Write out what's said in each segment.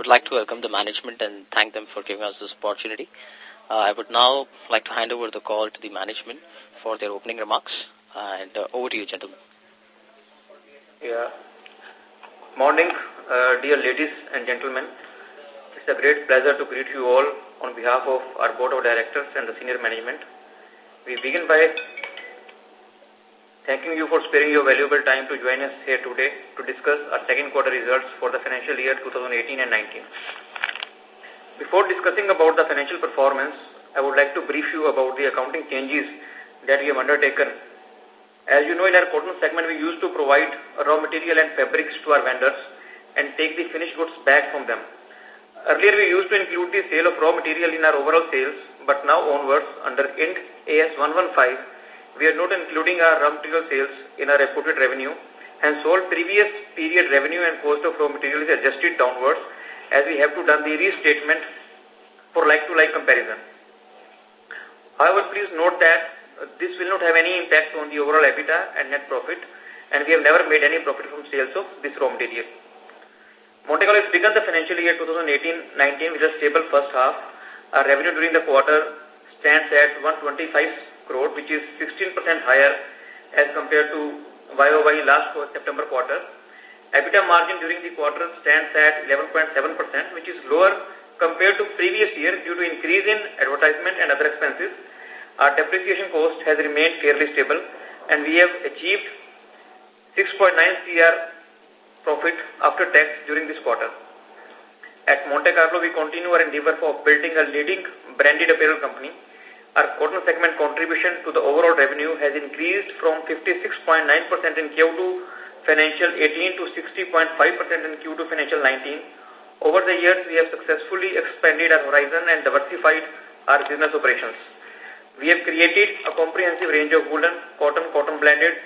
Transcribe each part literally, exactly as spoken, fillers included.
would like to welcome the management and thank them for giving us this opportunity. Uh, I would now like to hand over the call to the management for their opening remarks. And uh, over to you, gentlemen. Yeah. Morning, uh, dear ladies and gentlemen. It's a great pleasure to greet you all on behalf of our Board of Directors and the senior management. We begin by thanking you for sparing your valuable time to join us here today to discuss our second quarter results for the financial year two thousand eighteen and nineteen. Before discussing about the financial performance, I would like to brief you about the accounting changes that we have undertaken. As you know, in our cotton segment, we used to provide raw material and fabrics to our vendors and take the finished goods back from them. Earlier, we used to include the sale of raw material in our overall sales, but now onwards, under Ind A S one fifteen, we are not including our raw material sales in our reported revenue, hence all previous period revenue and cost of raw material is adjusted downwards as we have to done the restatement for like-to-like comparison. However, please note that this will not have any impact on the overall EBITDA and net profit, and we have never made any profit from sales of this raw material. Monte Carlo has begun the financial year twenty eighteen nineteen with a stable first half. Our revenue during the quarter stands at one hundred twenty-five crore, which is sixteen percent higher as compared to Y O Y last September quarter. EBITDA margin during the quarter stands at eleven point seven percent, which is lower compared to previous year due to increase in advertisement and other expenses. Our depreciation cost has remained fairly stable, and we have achieved six point nine crore profit after tax during this quarter. At Monte Carlo, we continue our endeavor for building a leading branded apparel company. Our cotton segment contribution to the overall revenue has increased from fifty-six point nine percent in Q two financial eighteen to sixty point five percent in Q two financial nineteen. Over the years, we have successfully expanded our horizon and diversified our business operations. We have created a comprehensive range of woolen, cotton, cotton blended,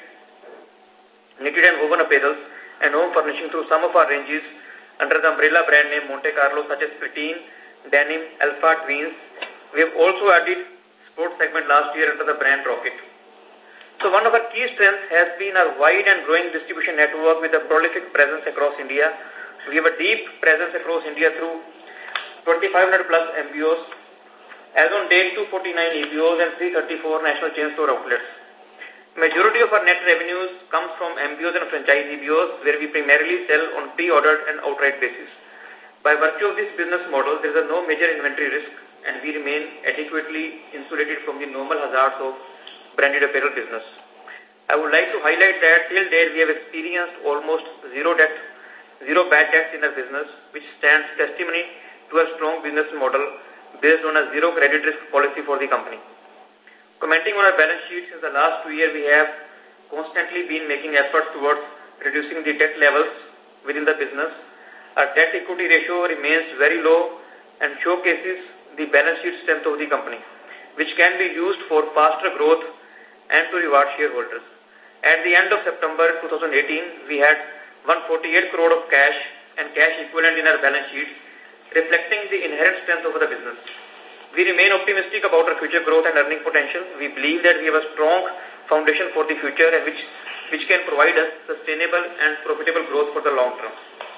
knitted and woven apparels and home furnishing through some of our ranges under the umbrella brand name Monte Carlo, such as Preteen, Denim, Alpha, Tweens. We have also added sports segment last year under the brand Rocket. So one of our key strengths has been our wide and growing distribution network with a prolific presence across India. We have a deep presence across India through twenty-five hundred plus M B Os. As on date, two hundred forty-nine E B Os and three hundred thirty-four national chain store outlets. Majority of our net revenues comes from M B Os and franchise E B Os, where we primarily sell on pre-ordered and outright basis. By virtue of this business model, there is no major inventory risk, and we remain adequately insulated from the normal hazards of branded apparel business. I would like to highlight that till date we have experienced almost zero debt, zero bad debts in our business, which stands testimony to a strong business model based on a zero credit risk policy for the company. Commenting on our balance sheet, since the last two years we have constantly been making efforts towards reducing the debt levels within the business. Our debt equity ratio remains very low and showcases the balance sheet strength of the company, which can be used for faster growth and to reward shareholders. At the end of September twenty eighteen, we had one hundred forty-eight crore of cash and cash equivalent in our balance sheet, reflecting the inherent strength of the business. We remain optimistic about our future growth and earning potential. We believe that we have a strong foundation for the future and which, which can provide us sustainable and profitable growth for the long term.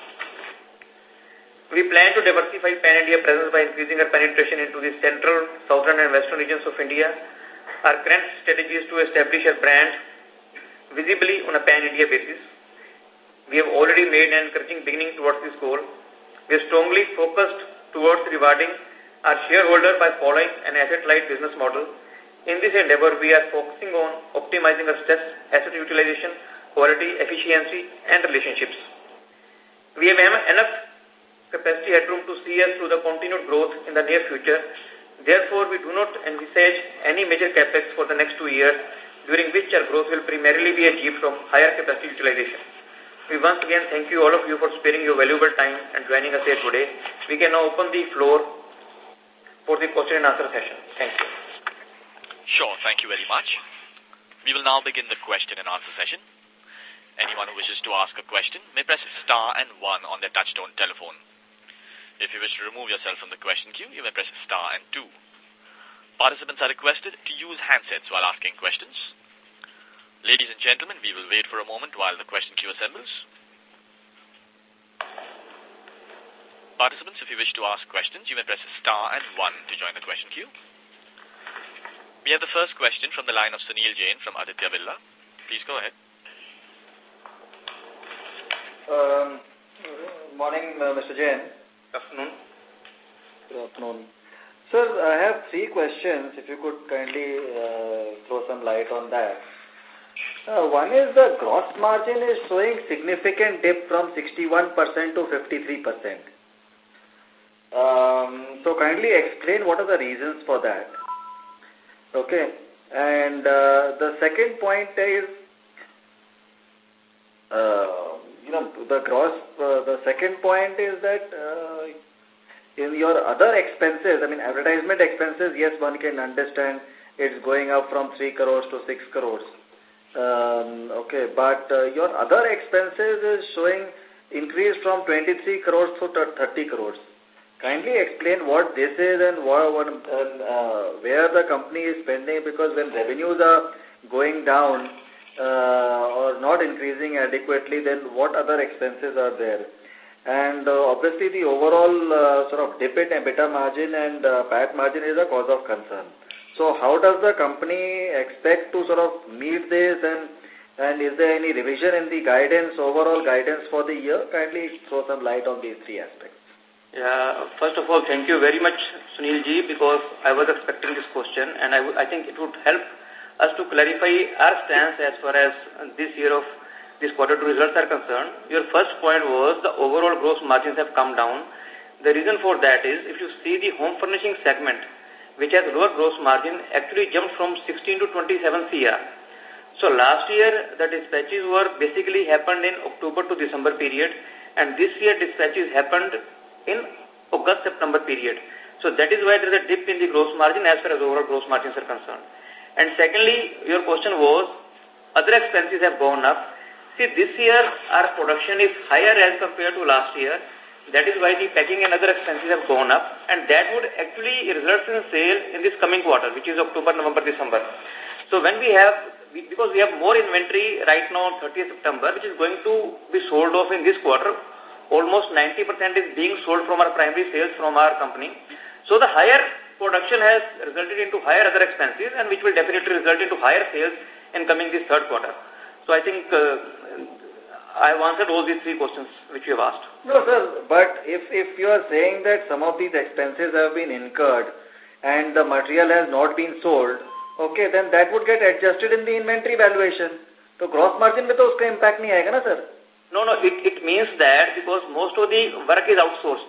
We plan to diversify pan-India presence by increasing our penetration into the central, southern and western regions of India. Our current strategy is to establish a brand visibly on a pan-India basis. We have already made an encouraging beginning towards this goal. We are strongly focused towards rewarding our shareholder by following an asset-light business model. In this endeavor, we are focusing on optimizing our stress, asset utilization, quality, efficiency, and relationships. We have enough capacity headroom to see us through the continued growth in the near future. Therefore, we do not envisage any major capex for the next two years, during which our growth will primarily be achieved from higher capacity utilization. We once again thank you all of you for sparing your valuable time and joining us here today. We can now open the floor for the question and answer session. Thank you. Sure, thank you very much. We will now begin the question and answer session. Anyone who wishes to ask a question may press star and one on their touchtone telephone. If you wish to remove yourself from the question queue, you may press star and two. Participants are requested to use handsets while asking questions. Ladies and gentlemen, we will wait for a moment while the question queue assembles. Participants, if you wish to ask questions, you may press star and one to join the question queue. We have the first question from the line of Sunil Jain from Aditya Birla. Please go ahead. Um, morning, uh, Mister Jain. Good afternoon. Good afternoon. Sir, I have three questions, if you could kindly uh, throw some light on that. Uh, one is the gross margin is showing significant dip from sixty-one percent to fifty-three percent. Um, so kindly explain what are the reasons for that. Okay. And uh, the second point is, uh, you know, the gross, uh, the second point is that uh, in your other expenses, I mean, advertisement expenses, yes, one can understand it's going up from three crores to six crores. Um, okay, but uh, your other expenses is showing increase from twenty-three crores to thirty crores. Kindly explain what this is and what, what uh, where the company is spending, because when revenues are going down uh, or not increasing adequately, then what other expenses are there? And uh, obviously the overall uh, sort of dip in EBITDA margin and uh, P A T margin is a cause of concern. So how does the company expect to sort of meet this, and and is there any revision in the guidance, overall guidance for the year? Kindly throw some light on these three aspects. Yeah, first of all, thank you very much, Sunil ji, because I was expecting this question, and I, I think it would help us to clarify our stance as far as this year of this quarter two results are concerned. Your first point was the overall gross margins have come down. The reason for that is, if you see the home furnishing segment, which has lower gross margin, actually jumped from sixteen to twenty-seven crore. So last year, the dispatches were basically happened in October to December period, and this year dispatches happened in August-September period. So that is why there is a dip in the gross margin as far as overall gross margins are concerned. And secondly, your question was, other expenses have gone up. See, this year our production is higher as compared to last year. That is why the packing and other expenses have gone up, and that would actually result in sale in this coming quarter, which is October, November, December. So when we have, because we have more inventory right now on thirtieth September, which is going to be sold off in this quarter, almost ninety percent is being sold from our primary sales from our company. So the higher production has resulted into higher other expenses, and which will definitely result into higher sales in coming this third quarter. So I think uh, I have answered all these three questions which you have asked. No, sir, but if, if you are saying that some of these expenses have been incurred and the material has not been sold, okay, then that would get adjusted in the inventory valuation. So gross margin mein to uska impact nahi aayega na, sir? No, no, it, it means that because most of the work is outsourced.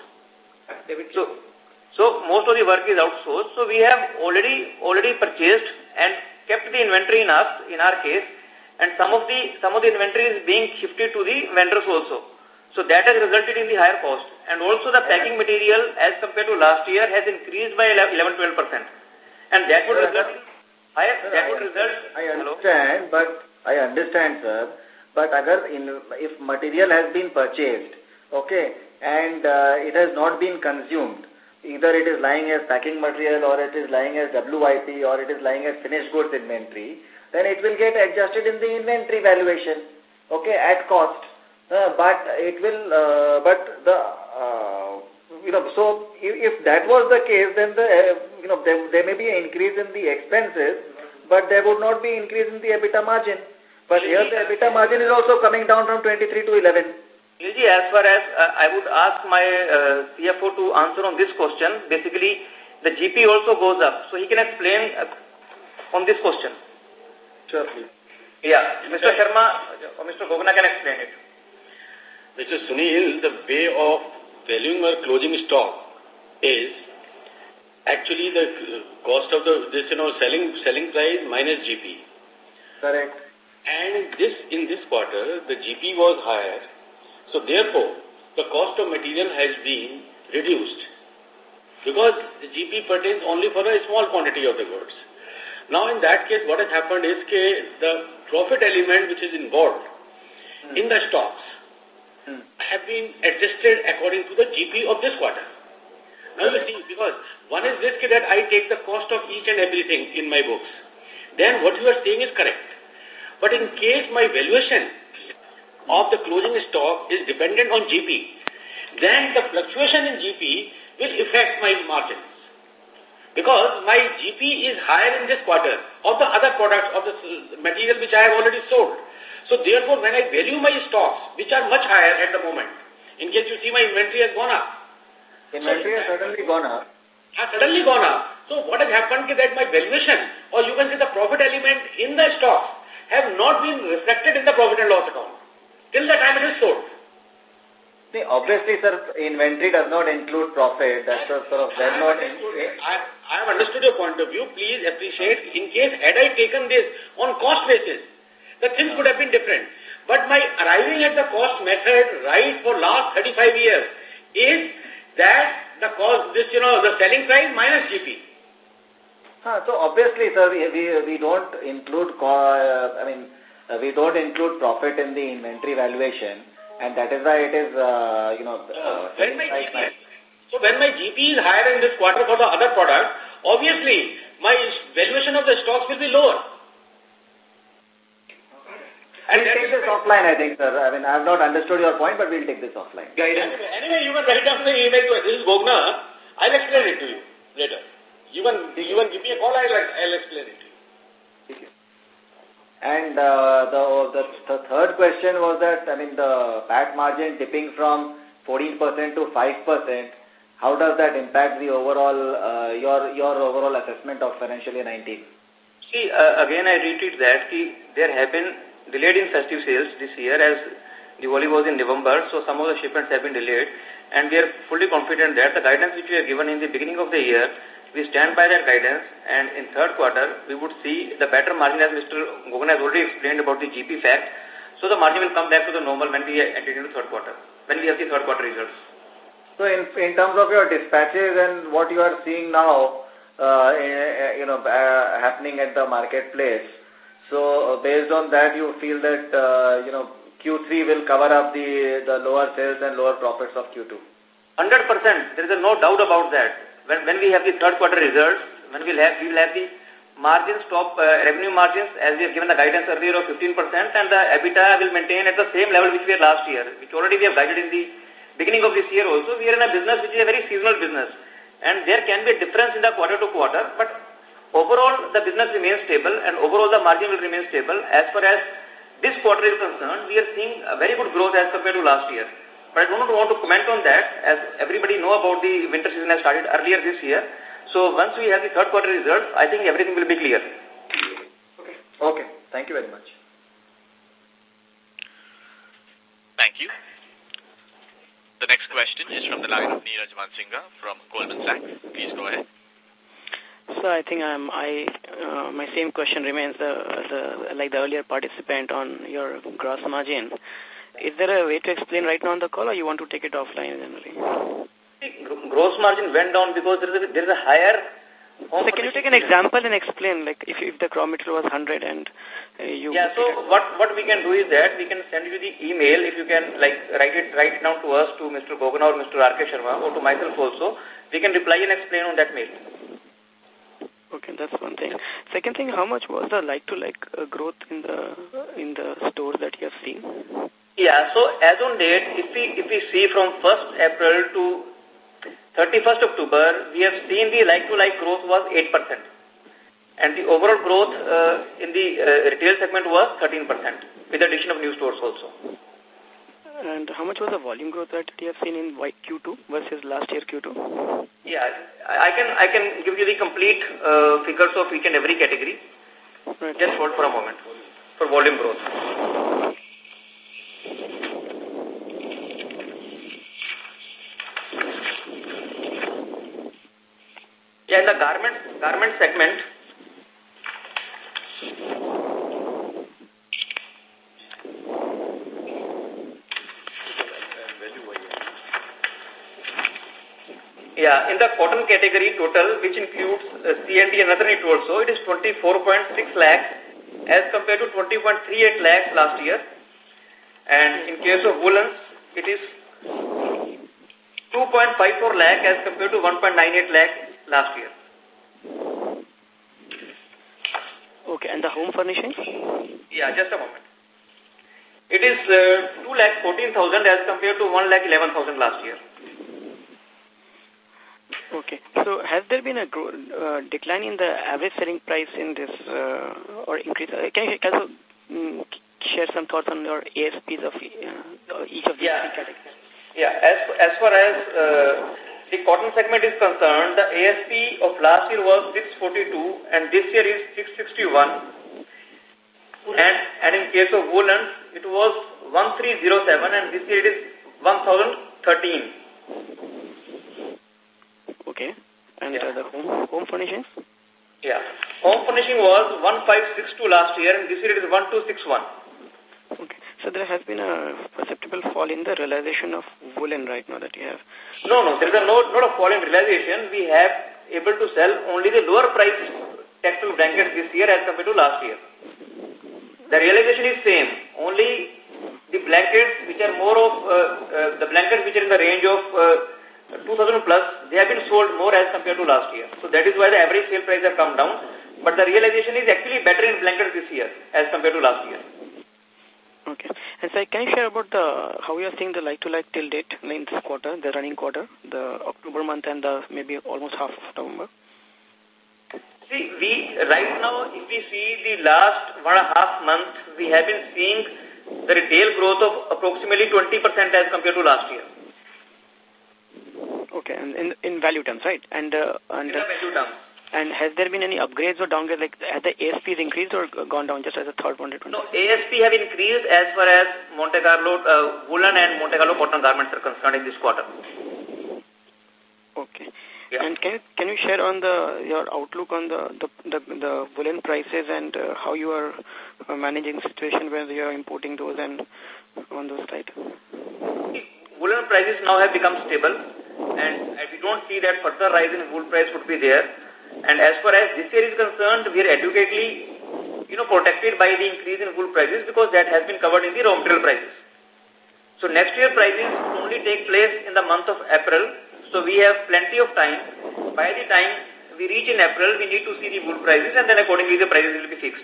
So, so most of the work is outsourced. So we have already already purchased and kept the inventory in us, in our case, and some of the some of the inventory is being shifted to the vendors also. So that has resulted in the higher cost. And also the packing material as compared to last year has increased by eleven to twelve percent. And that would result in higher, that would result... I understand, but I understand, sir. But agar in, if material has been purchased, okay, and uh, it has not been consumed, either it is lying as packing material or it is lying as W I P or it is lying as finished goods inventory, then it will get adjusted in the inventory valuation, okay, at cost. Uh, but it will, uh, but the, uh, you know, so if, if that was the case, then the, uh, you know, there, there may be an increase in the expenses, but there would not be increase in the EBITDA margin. But here the EBITDA margin is also coming down from twenty-three to eleven. As far as uh, I would ask my uh, C F O to answer on this question, basically the G P also goes up. So he can explain uh, on this question. Sure, please. Yeah, Mister Sharma or Mister Gogna can explain it. Mister Sunil, the way of valuing or closing stock is actually the cost of the, this, you know, selling, selling price minus G P. Correct. And this, in this quarter, the G P was higher. So therefore, the cost of material has been reduced. Because the G P pertains only for a small quantity of the goods. Now in that case, what has happened is that the profit element which is involved hmm. in the stocks hmm. have been adjusted according to the G P of this quarter. Now you see, because one is this that I take the cost of each and everything in my books. Then what you are saying is correct. But in case my valuation of the closing stock is dependent on G P, then the fluctuation in G P will affect my margins. Because my G P is higher in this quarter of the other products of the material which I have already sold. So therefore, when I value my stocks, which are much higher at the moment, in case you see my inventory has gone up. Inventory so, has suddenly gone up. Has suddenly gone up. So what has happened is that my valuation, or you can say the profit element in the stocks, have not been reflected in the profit and loss account till the time it is sold. See, obviously, sir, inventory does not include profit. That's a sort of well known. I, I have understood your point of view. Please appreciate, in case had I taken this on cost basis, the things could have been different. But my arriving at the cost method right for last thirty-five years is that the cost, this, you know, the selling price minus G P. Huh, so obviously, sir, we, we, we don't include, uh, I mean, uh, we don't include profit in the inventory valuation. And that is why it is, uh, you know... Uh, when my G P, so when my G P is higher in this quarter for the other product, obviously my valuation of the stocks will be lower. And we'll take this offline, I think, sir. I mean, I have not understood your point, but we'll take this offline. Guidance. Anyway, you can write down the email to this is Bogna. I'll explain it to you later. You can, you can give me a call, I'll, I'll explain it to you. Thank you. And uh, the, the the third question was that, I mean, the P A T margin dipping from fourteen percent to five percent, how does that impact the overall, uh, your your overall assessment of financial year nineteen? See, uh, again I repeat that ki, there have been delayed in festive sales this year as Diwali was in November, so some of the shipments have been delayed, and we are fully confident that the guidance which we have given in the beginning of the year, we stand by that guidance, and in third quarter, we would see the better margin as Mister Gogan has already explained about the G P fact. So the margin will come back to the normal when we enter into third quarter, when we have the third quarter results. So in, in terms of your dispatches and what you are seeing now, uh, you know, uh, happening at the marketplace, so uh, based on that, you feel that, uh, you know, Q three will cover up the, the lower sales and lower profits of Q two? one hundred percent. There is no doubt about that. When, when we have the third quarter results, when we'll have, we'll have the margins, top uh, revenue margins, as we have given the guidance earlier of fifteen percent, and the EBITDA will maintain at the same level which we had last year, which already we have guided in the beginning of this year also. We are in a business which is a very seasonal business, and there can be a difference in the quarter to quarter, but overall the business remains stable, and overall the margin will remain stable. As far as this quarter is concerned, we are seeing a very good growth as compared to last year. But I don't want to comment on that, as everybody know about the winter season has started earlier this year. So once we have the third quarter results, I think everything will be clear. Okay. Okay. Thank you very much. Thank you. The next question is from the line of Neeraj Mansinga from Goldman Sachs. Please go ahead. So I think um, I uh, my same question remains the, the like the earlier participant on your gross margin. Is there a way to explain right now on the call, or you want to take it offline generally? Gross margin went down because there is a, there is a higher... So can you take an example and explain, like if, if the raw material was one hundred and uh, you... Yeah, so what, what we can do is that we can send you the email, if you can like write it right now to us, to Mister Gogan or Mister R K Sharma, or to myself also, we can reply and explain on that mail. Okay, that's one thing. Second thing, how much was the like-to-like -like, uh, growth in the in the stores that you have seen? Yeah, so as on date, if we if we see from first April to thirty-first October, we have seen the like-to-like -like growth was eight percent. And the overall growth uh, in the uh, retail segment was thirteen percent, with the addition of new stores also. And how much was the volume growth that you have seen in Q two versus last year Q two? Yeah, I can I can give you the complete uh, figures of each and every category. Right. Just hold for a moment for volume growth. Yeah, in the garment garment segment, yeah, in the cotton category total, which includes uh, C and D and other knit also, it is twenty-four point six lakhs as compared to twenty point three eight lakhs last year. And in case of woolens, it is two point five four lakh as compared to one point nine eight lakh last year. Okay, and the home furnishings? Yeah, just a moment. It is uh, two lakh fourteen thousand as compared to one lakh eleven thousand last year. Okay. So has there been a uh, decline in the average selling price in this uh, or increase? Uh, can you also um, share some thoughts on your A S Ps of uh, each of these yeah. three categories? Yeah. As, as far as uh, the cotton segment is concerned, the A S P of last year was six forty-two and this year is six sixty-one. And, and in case of woolen, it was one three zero seven and this year it is one thousand thirteen. Okay. And yeah. uh, the home, home furnishings? Yeah. Home furnishing was one five six two last year and this year it is one two six one. Okay. So there has been a perceptible fall in the realization of woolen right now that you have. No, no. There is a no, not a fall in realization. We have able to sell only the lower price textile blankets this year as compared to last year. The realization is same. Only the blankets which are more of, uh, uh, the blankets which are in the range of uh, two thousand plus, they have been sold more as compared to last year. So that is why the average sale price have come down. But the realization is actually better in blankets this year as compared to last year. Okay. And sir, can you share about the how you are seeing the like-to-like till date in this quarter, the running quarter, the October month and the maybe almost half of November? See, we, right now, if we see the last one and a half months, we have been seeing the retail growth of approximately twenty percent as compared to last year. Okay, and in, in value terms, right? And, uh, and, in the value terms. And has there been any upgrades or downgrades, like have the A S Ps increased or gone down just as a third one? No, A S P have increased as far as Monte Carlo uh, woolen and Monte Carlo cotton garments are concerned in this quarter. Okay. Yeah. And can you, can you share on the your outlook on the the the, the woolen prices and uh, how you are uh, managing the situation where you are importing those and on those side? Woolen prices now have become stable, and, and we don't see that further rise in wool price would be there. And as far as this year is concerned, we are adequately, you know, protected by the increase in wool prices because that has been covered in the raw material prices. So next year prices only take place in the month of April. So we have plenty of time. By the time we reach in April, we need to see the wool prices and then accordingly the prices will be fixed.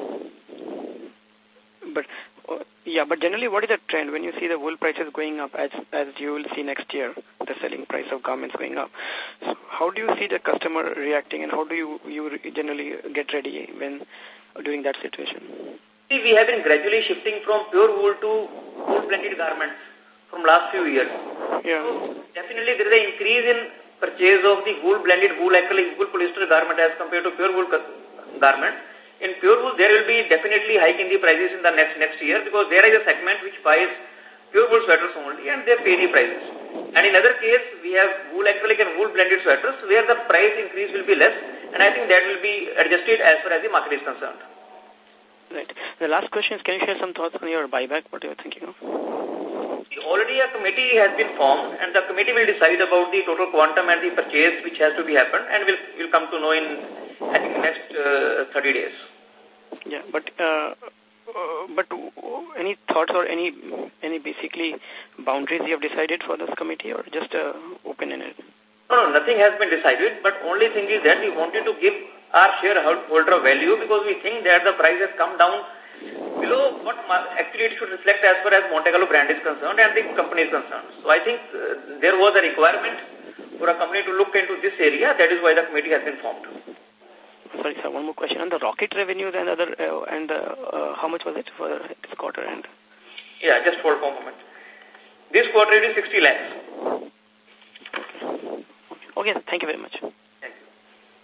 But, uh, yeah, but generally what is the trend when you see the wool prices going up as, as you will see next year, the selling price of garments going up? So how do you see the customer reacting and how do you, you generally get ready when during that situation? See, we have been gradually shifting from pure wool to wool blended garments from last few years. Yeah. So definitely there is an increase in purchase of the wool blended wool acrylic wool polyester garment as compared to pure wool garment. In pure wool there will be definitely hike in the prices in the next next year because there is a segment which buys pure wool sweaters only and they pay the prices. And in other case we have wool acrylic and wool blended sweaters where the price increase will be less and I think that will be adjusted as far as the market is concerned. Right. The last question is, can you share some thoughts on your buyback, what you are thinking of? Already a committee has been formed and the committee will decide about the total quantum and the purchase which has to be happened and will will come to know in, I think, next uh, thirty days. Yeah, but uh, uh, but any thoughts or any any basically boundaries you have decided for this committee or just uh, open-ended? No, no, nothing has been decided, but only thing is that we wanted to give our shareholder value because we think that the price has come down below what actually it should reflect as far as Monte Carlo brand is concerned and the company is concerned. So I think uh, there was a requirement for a company to look into this area. That is why the committee has been formed. Sorry, sir, one more question. On the rocket revenues and other, uh, and uh, uh, how much was it for this quarter? And yeah, just hold for a moment. This quarter it is sixty lakhs. Okay. Okay, thank you very much. Thank you.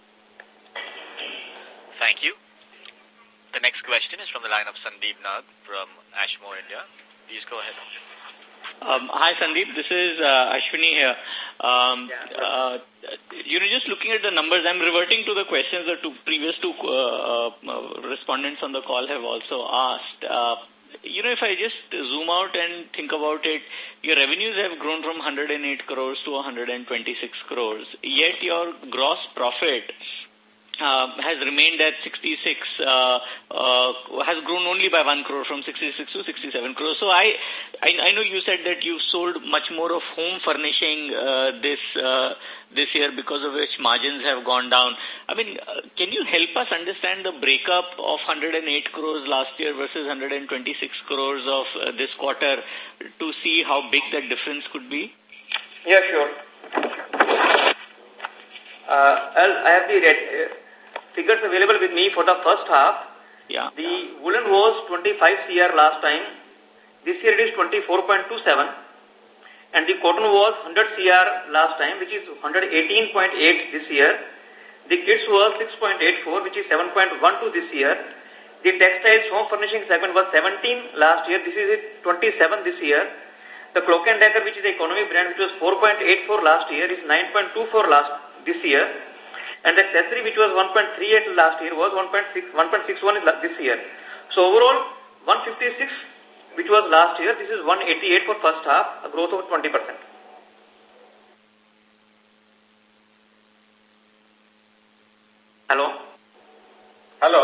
Thank you. The next question is from the line of Sandeep Nag from Ashmore India. Please go ahead. Um, hi, Sandeep. This is uh, Ashwini here. Um, yeah. uh, you know, just looking at the numbers, I'm reverting to the questions that two previous two uh, uh, respondents on the call have also asked. Uh, you know, if I just zoom out and think about it, your revenues have grown from one hundred eight crores to one hundred twenty-six crores, yet your gross profit uh, has remained at sixty-six, uh, uh, has grown only by one crore from sixty-six to sixty-seven crores. So I, I, I know you said that you sold much more of home furnishing uh, this uh, this year, because of which margins have gone down. I mean, uh, can you help us understand the breakup of one hundred eight crores last year versus one hundred twenty-six crores of uh, this quarter to see how big that difference could be? Yeah, sure. Uh, I'll, I have the red, uh, figures available with me for the first half. Yeah. The woolen was twenty-five crore last time. This year it is twenty-four point two seven. And the cotton was one hundred crore last time, which is one hundred eighteen point eight this year. The kids was six point eight four, which is seven point one two this year. The textiles home furnishing segment was seventeen last year. This is twenty-seven this year. The Cloak and Dagger, which is the economy brand, which was four point eight four last year, is nine point two four last this year. And the accessory, which was one point three eight last year, was one point six one this year. So overall, one fifty-six, which was last year, this is one eighty-eight for first half, a growth of twenty percent. Hello? Hello?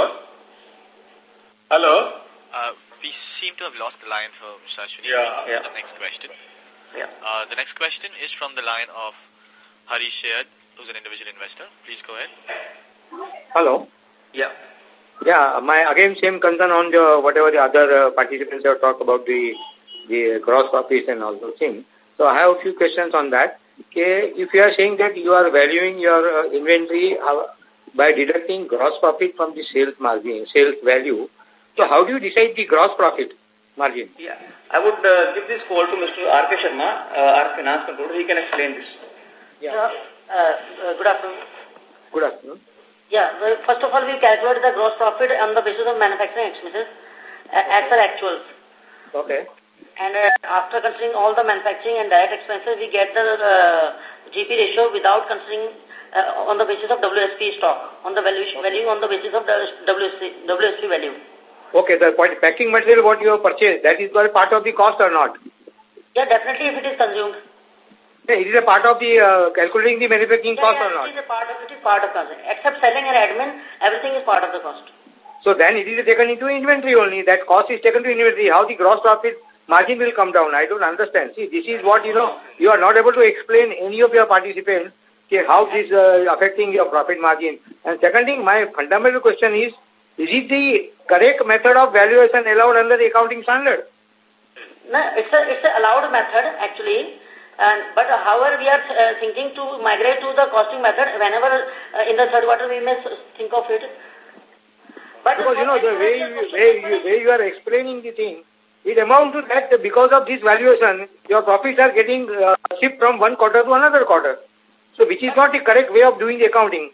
Hello? Uh, we seem to have lost the line for Mister Ashwini. Yeah. yeah. The next question. Yeah. Uh, the next question is from the line of Hari Shayad, who's an individual investor. Please go ahead. Hello. Yeah. Yeah, my again same concern on the whatever the other uh, participants have talked about the the gross profits and all those things. So I have a few questions on that. Okay, if you are saying that you are valuing your uh, inventory uh, by deducting gross profit from the sales margin, sales value, so how do you decide the gross profit margin? Yeah, I would uh, give this call to Mister R K Sharma, uh, our finance controller. He can explain this. Yeah. Uh, uh, good afternoon. Good afternoon. Yeah, well, first of all, we calculate the gross profit on the basis of manufacturing expenses uh, as per actuals. Okay. And uh, after considering all the manufacturing and direct expenses, we get the uh, G P ratio without considering uh, on the basis of W S P stock, on the valuation okay. value on the basis of the W S P, W S P value. Okay, the packing material what you have purchased, that is part of the cost or not? Yeah, definitely if it is consumed. Yeah, it is a part of the uh, calculating the manufacturing yeah, cost yeah, or not? It is a part of it is part of cost. Except selling and admin, everything is part of the cost. So then it is taken into inventory only. That cost is taken to inventory. How the gross profit margin will come down? I don't understand. See, this is what, you know, you are not able to explain any of your participants okay, how this uh, affecting your profit margin. And second thing, my fundamental question is, is it the correct method of valuation allowed under the accounting standard? No, it's a, it's a allowed method actually. And, but uh, however, we are uh, thinking to migrate to the costing method whenever uh, in the third quarter we may think of it. But because, you know, the way you, way, you, way you are explaining the thing, it amounts to that because of this valuation, your profits are getting uh, shipped from one quarter to another quarter. So, which is not the correct way of doing the accounting.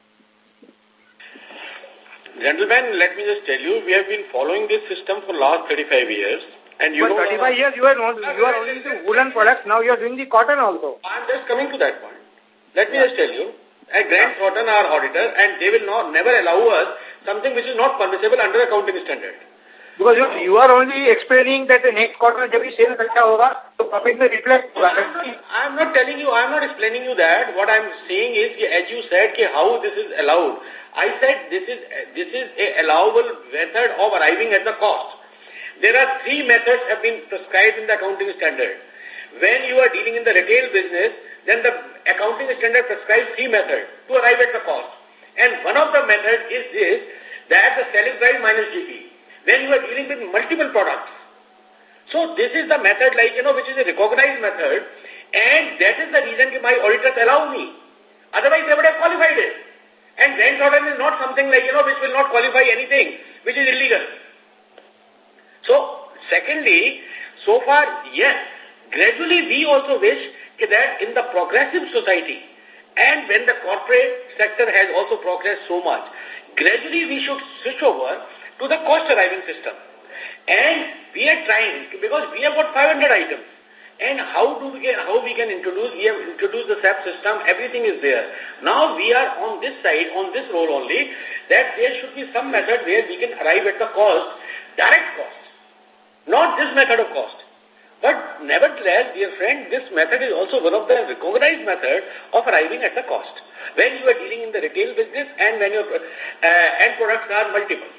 Gentlemen, let me just tell you, we have been following this system for last thirty-five years. And you but know, thirty-five years you are not, you are only doing woolen products, now you are doing the cotton also. I am just coming to that point. Let me just tell you, at Grant Thornton our auditor, and they will not never allow us something which is not permissible under accounting standard. Because you, you are only explaining that the next quarter जब भी sales अच्छा होगा, तो profit में reflect होगा. I am not telling you, I am not explaining you that. What I am saying is, as you said, कि how this is allowed. I said this is this is a allowable method of arriving at the cost. There are three methods have been prescribed in the accounting standard. When you are dealing in the retail business, then the accounting standard prescribes three methods to arrive at the cost. And one of the methods is this, that the selling price minus G P. When you are dealing with multiple products. So this is the method like, you know, which is a recognized method. And that is the reason that my auditors allow me. Otherwise they would have qualified it. And Grant Thornton is not something like, you know, which will not qualify anything, which is illegal. So, secondly, so far, yes, gradually we also wish that in the progressive society and when the corporate sector has also progressed so much, gradually we should switch over to the cost arriving system. And we are trying, because we have got five hundred items. And how do we get, how we can introduce, we have introduced the S A P system, everything is there. Now we are on this side, on this role only, that there should be some method where we can arrive at the cost, direct cost. Not this method of cost. But nevertheless, dear friend, this method is also one of the recognized methods of arriving at the cost. when you are dealing in the retail business and when your uh, end products are multiple.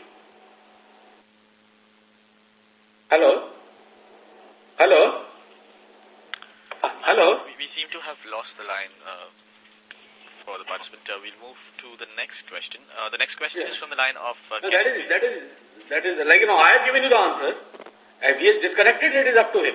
Hello? Hello? Uh, hello? We, we seem to have lost the line uh, for the participant. Uh, we'll move to the next question. Uh, the next question yes. is from the line of... Uh, no, that is, that is, that is, like, you know, I have given you the answer. If he is disconnected, it is up to him.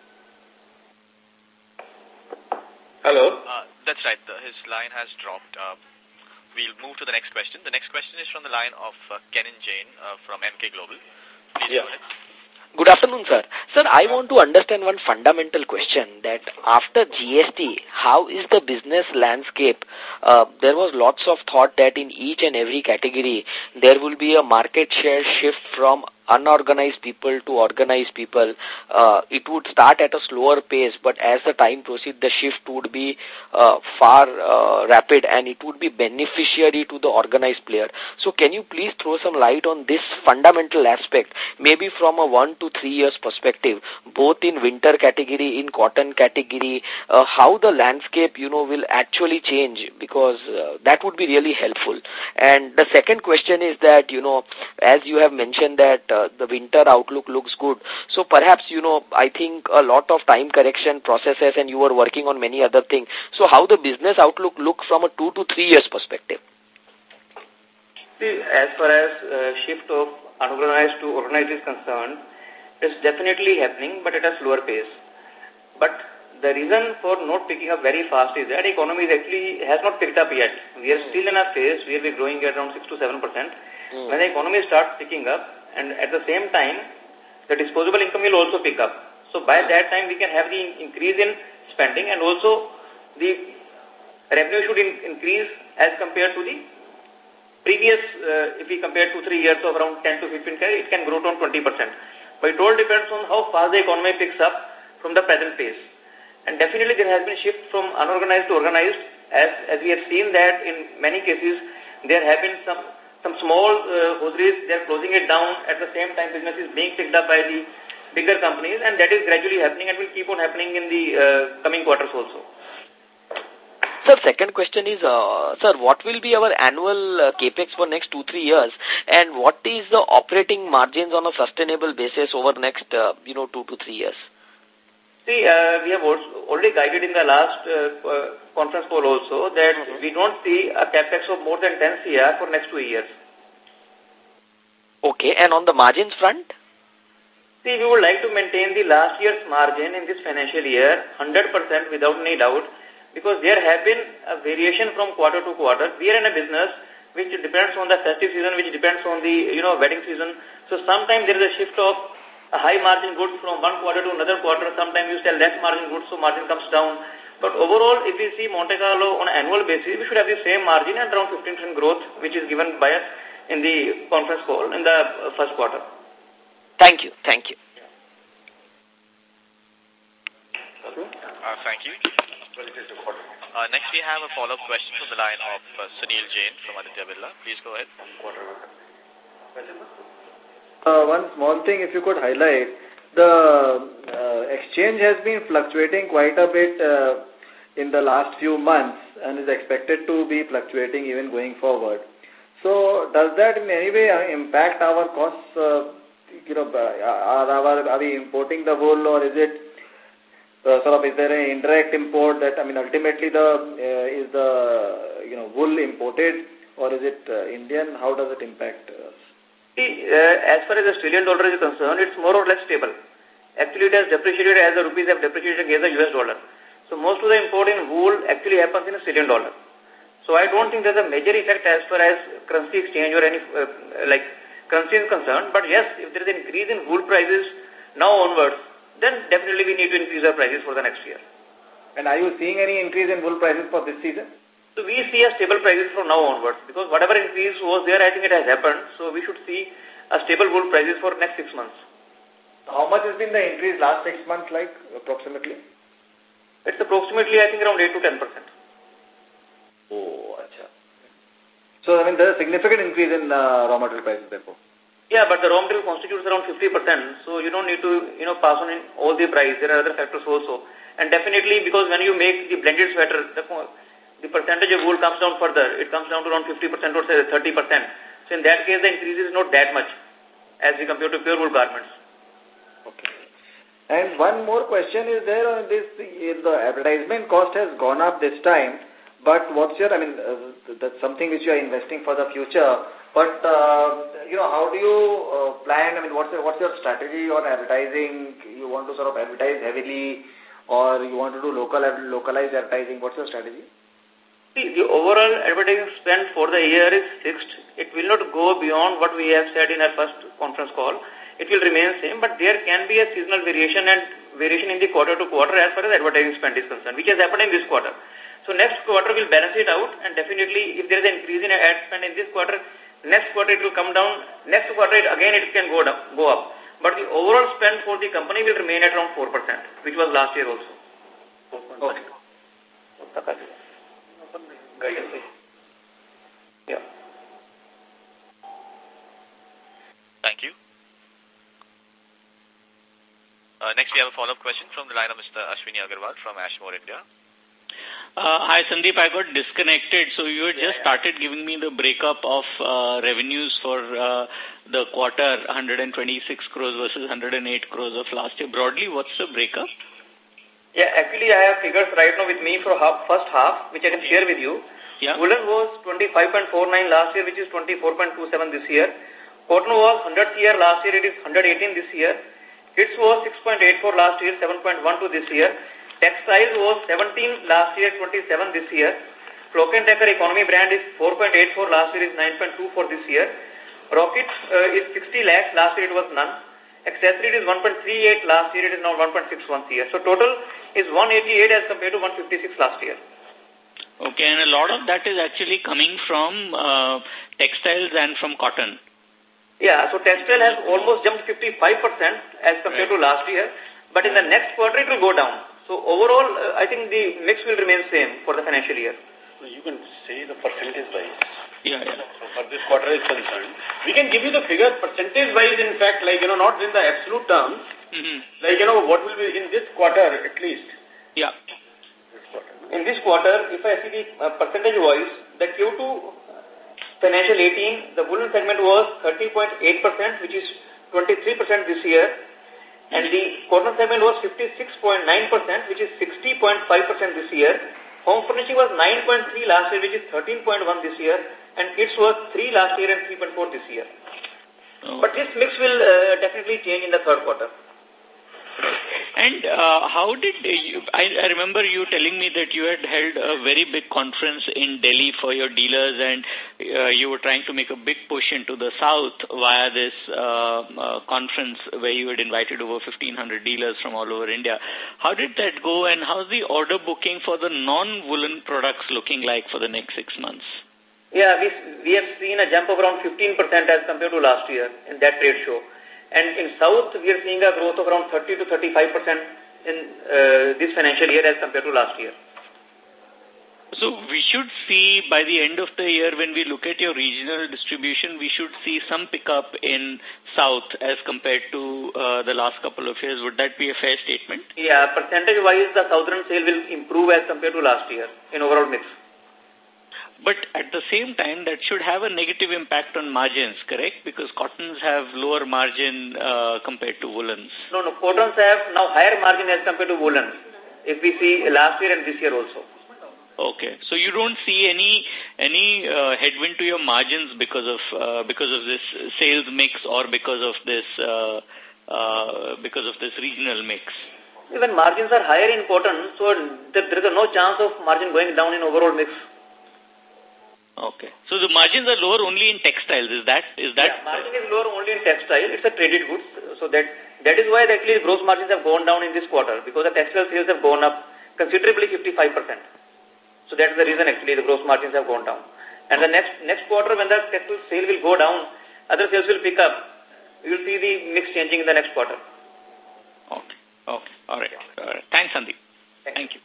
Hello? Uh, that's right. The, his line has dropped. Uh, we'll move to the next question. The next question is from the line of uh, Kenan Jain uh, from M K Global. Please yeah. go ahead. Good afternoon, sir. Sir, I want to understand one fundamental question that after G S T, how is the business landscape? Uh, there was lots of thought that in each and every category, there will be a market share shift from unorganized people to organized people. Uh, it would start at a slower pace, but as the time proceeds, the shift would be uh, far uh, rapid and it would be beneficiary to the organized player. So can you please throw some light on this fundamental aspect, maybe from a one to three years perspective, both in winter category, in cotton category, uh, how the landscape, you know, will actually change, because uh, that would be really helpful. And the second question is that, you know, as you have mentioned that Uh, the winter outlook looks good. So perhaps, you know, I think a lot of time correction processes and you were working on many other things. So how the business outlook look from a two to three years perspective? See, as far as uh, shift of unorganized to organized is concerned, it's definitely happening, but at a slower pace. But the reason for not picking up very fast is that the economy is actually has not picked up yet. We are still in a phase where we're growing at around six to seven percent. Mm. When the economy starts picking up, and at the same time, the disposable income will also pick up. So by that time, we can have the increase in spending, and also the revenue should in increase as compared to the previous, uh, if we compare two, three years of around ten to fifteen, it can grow to on twenty percent. But it all depends on how fast the economy picks up from the present pace. And definitely there has been shift from unorganized to organized, as, as we have seen that in many cases, there have been some Some small uh, hosieries, they are closing it down. At the same time, business is being picked up by the bigger companies, and that is gradually happening and will keep on happening in the uh, coming quarters also. Sir, second question is, uh, sir, what will be our annual uh, capex for next two, three years, and what is the operating margins on a sustainable basis over next, uh, you know, two to three years? See, uh, we have also already guided in the last uh, uh, conference call also that mm-hmm. we don't see a capex of more than ten C R for next two years. Okay, and on the margins front? See, we would like to maintain the last year's margin in this financial year, one hundred percent without any doubt, because there have been a variation from quarter to quarter. We are in a business which depends on the festive season, which depends on the, you know, wedding season. So sometimes there is a shift of a high margin goods from one quarter to another quarter. Sometimes you sell less margin goods, so margin comes down. But overall, if we see Monte Carlo on an annual basis, we should have the same margin and around fifteen percent growth, which is given by us in the conference call in the first quarter. Thank you. Thank you. Uh, thank you. Uh, next, we have a follow-up question from the line of uh, Sunil Jain from Aditya Birla. Please go ahead. Uh, one small thing, if you could highlight, the uh, exchange has been fluctuating quite a bit uh, in the last few months and is expected to be fluctuating even going forward. So, does that in any way impact our costs? Uh, you know, are, are, are we importing the wool, or is it uh, sort of, is there an indirect import that, I mean, ultimately the uh, is the you know wool imported, or is it uh, Indian? How does it impact us? See, uh, as far as the Australian dollar is concerned, it's more or less stable. Actually, it has depreciated as the rupees have depreciated against the U S dollar. So, most of the import in wool actually happens in Australian dollar. So, I don't think there's a major effect as far as currency exchange or any, uh, like, currency is concerned. But yes, if there is an increase in wool prices now onwards, then definitely we need to increase our prices for the next year. And are you seeing any increase in wool prices for this season? So we see a stable prices from now onwards, because whatever increase was there, I think it has happened. So we should see a stable wool prices for next six months. How much has been the increase last six months, like, approximately? It's approximately, I think, around eight to ten percent. Oh, acha. So, I mean, there's a significant increase in uh, raw material prices, therefore. Yeah, but the raw material constitutes around fifty percent, so you don't need to, you know, pass on in all the price. There are other factors also. And definitely, because when you make the blended sweater, the the percentage of wool comes down further. It comes down to around fifty percent or say thirty percent. So in that case, the increase is not that much as we compare to pure wool garments. Okay. And one more question is there on this, the advertisement cost has gone up this time, but what's your, I mean, uh, that's something which you are investing for the future, but, uh, you know, how do you uh, plan, I mean, what's your, what's your strategy on advertising? You want to sort of advertise heavily or you want to do local localized advertising? What's your strategy? See, the overall advertising spend for the year is fixed. It will not go beyond what we have said in our first conference call. It will remain same, but there can be a seasonal variation and variation in the quarter to quarter as far as advertising spend is concerned, which has happened in this quarter. So next quarter will balance it out, and definitely if there is an increase in ad spend in this quarter, next quarter it will come down. Next quarter it, again it can go down, go up. But the overall spend for the company will remain at around four percent, which was last year also. Okay. Yeah. Thank you. Uh, next, we have a follow-up question from the line of Mister Ashwini Agarwal from Ashmore India. Uh, hi, Sandeep. I got disconnected. So you had just started giving me the breakup of uh, revenues for uh, the quarter, one hundred twenty-six crores versus one hundred eight crores of last year. Broadly, what's the breakup? Yeah, actually, I have figures right now with me for half, first half, which I can share with you. Yeah. Woolen was twenty-five point four nine last year, which is twenty-four point two seven this year. Cotton was one hundredth year last year, it is one hundred eighteen this year. Hits was six point eight four last year, seven point one two this year. Textiles was seventeen last year, twenty-seven this year. Cloak and Decker economy brand is four point eight four last year, is nine point two four this year. Rocket uh, is sixty lakhs, last year it was none. Accessory is one point three eight last year, it is now one point six one this year. So total is one eighty-eight as compared to one fifty-six last year. Okay, and a lot of that is actually coming from uh, textiles and from cotton. Yeah, so textile has almost jumped fifty-five percent as compared right. to last year, but in the next quarter it will go down. So overall, uh, I think the mix will remain same for the financial year. So you can say the percentage wise. Yeah, yeah. So for this quarter is concerned, we can give you the figure percentage wise, in fact, like, you know, not in the absolute terms, mm-hmm. like, you know, what will be in this quarter at least. Yeah. This quarter. In this quarter, if I see the uh, percentage wise, the Q two financial eighteen, the woolen segment was thirty point eight percent, which is twenty-three percent this year. And the cotton segment was fifty-six point nine percent, which is sixty point five percent this year. Home furnishing was nine point three last year, which is thirteen point one this year. And kids was three last year and three point four this year. Oh. But this mix will uh, definitely change in the third quarter. And uh, how did you, I, I remember you telling me that you had held a very big conference in Delhi for your dealers, and uh, you were trying to make a big push into the south via this uh, uh, conference where you had invited over fifteen hundred dealers from all over India. How did that go, and how's the order booking for the non-woolen products looking like for the next six months? Yeah, we, we have seen a jump of around fifteen percent as compared to last year in that trade show. And in South, we are seeing a growth of around thirty to thirty-five percent in uh, this financial year as compared to last year. So we should see by the end of the year, when we look at your regional distribution, we should see some pickup in South as compared to uh, the last couple of years. Would that be a fair statement? Yeah, percentage-wise, the Southern sale will improve as compared to last year in overall mix. But at the same time, that should have a negative impact on margins, correct? Because cottons have lower margin uh, compared to woolens. No, no, cottons have now higher margin as compared to woolens, if we see last year and this year also. Okay, so you don't see any any uh, headwind to your margins because of uh, because of this sales mix or because of this uh, uh, because of this regional mix. Even margins are higher in cotton, so there, there is no chance of margin going down in overall mix. Okay, so the margins are lower only in textiles. Is that is that? Yeah, margin is lower only in textile. It's a traded goods, so that that is why actually gross margins have gone down in this quarter, because the textile sales have gone up considerably, fifty-five percent. So that's the reason actually the gross margins have gone down. And the next next quarter, when the textile sale will go down, other sales will pick up. You will see the mix changing in the next quarter. Okay. Okay. All right. All right. Thanks, Sandeep. Thank, Thank you.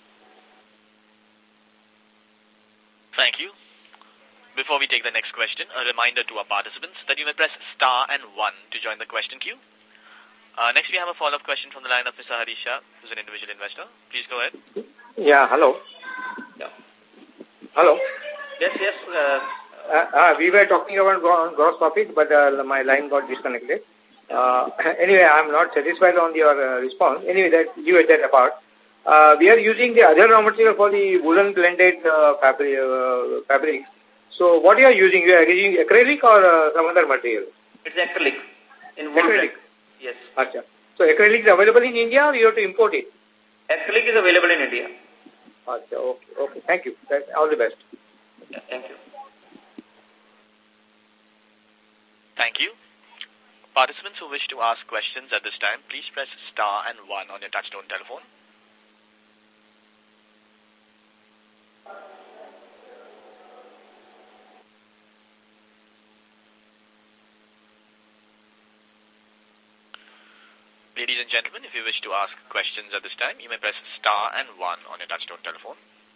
Thank you. Before we take the next question, a reminder to our participants that you may press star and one to join the question queue. Uh, next, we have a follow-up question from the line of Mister Harisha, who's an individual investor. Please go ahead. Yeah, hello. Yeah. Hello? Yes, yes. Uh, uh, uh, we were talking about gross profit, but uh, my line got disconnected. Uh, anyway, I'm not satisfied on your uh, response. Anyway, that you at that apart. Uh, we are using the other raw material for the woolen blended uh, fabric, uh, fabric. So what you are using? You are using acrylic or uh, some other material? It's acrylic. In wool acrylic? Blend. Yes. Achha. So acrylic is available in India or you have to import it? Acrylic is available in India. Achha, okay, okay. Thank you. All the best. Yeah, thank you. Thank you. Participants who wish to ask questions at this time, please press star and one on your touchtone telephone. Ladies and gentlemen, if you wish to ask questions at this time, you may press star and one on your touchtone telephone.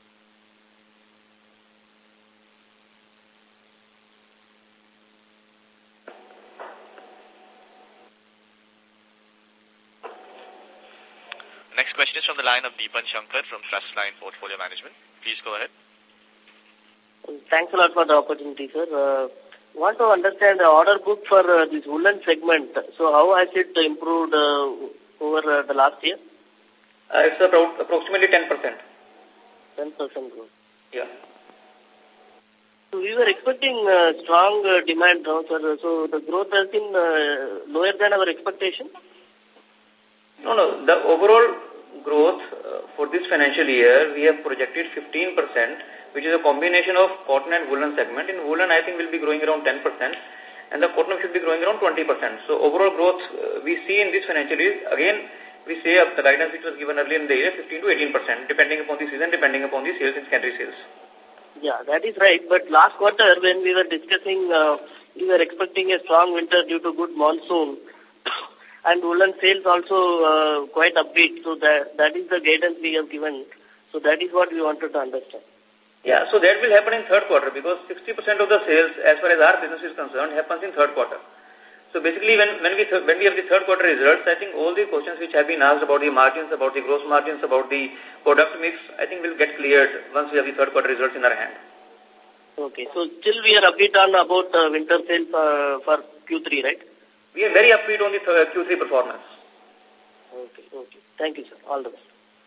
Next question is from the line of Deepan Shankar from Trustline Portfolio Management. Please go ahead. Thanks a lot for the opportunity, sir. Uh, want to understand the order book for uh, this woolen segment. So how has it improved uh, over uh, the last year? Uh, it's about approximately ten percent. ten percent growth. Yeah. So we were expecting uh, strong uh, demand now, sir. So the growth has been uh, lower than our expectation? No, no. The overall growth uh, for this financial year, we have projected fifteen percent, which is a combination of cotton and woolen segment. In woolen, I think will be growing around ten percent, and the cotton should be growing around twenty percent. So overall growth uh, we see in this financial year, again, we say uh, the guidance which was given earlier in the year, fifteen to eighteen percent, depending upon the season, depending upon the sales and secondary sales. Yeah, that is right. But last quarter, when we were discussing, uh, we were expecting a strong winter due to good monsoon. And woolen sales also uh, quite upbeat, so that that is the guidance we have given. So that is what we wanted to understand. Yeah, so that will happen in third quarter because sixty percent of the sales, as far as our business is concerned, happens in third quarter. So basically, when when we th when we have the third quarter results, I think all the questions which have been asked about the margins, about the gross margins, about the product mix, I think will get cleared once we have the third quarter results in our hand. Okay, so still we are upbeat on about uh, winter sales uh, for Q three, right? We are very upbeat on the th Q three performance. Okay, okay. Thank you, sir. All the best.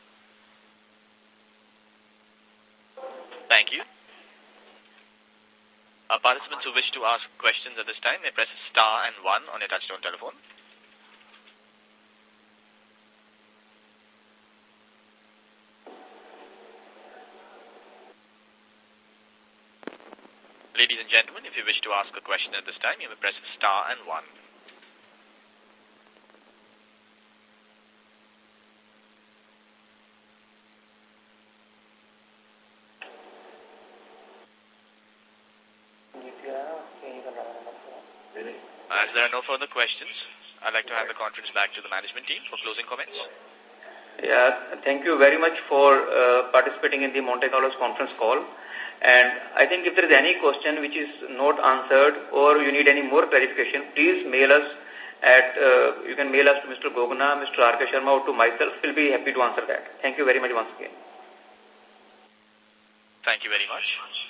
Thank you. Our participants who wish to ask questions at this time may press star and one on your touchtone telephone. Ladies and gentlemen, if you wish to ask a question at this time, you may press star and one. As there are no further questions, I'd like to hand the conference back to the management team for closing comments. Yeah, thank you very much for uh, participating in the Monte Carlo's conference call. And I think if there is any question which is not answered or you need any more clarification, please mail us at, uh, you can mail us to Mister Gogna, Mister R K Sharma or to myself. We'll be happy to answer that. Thank you very much once again. Thank you very much.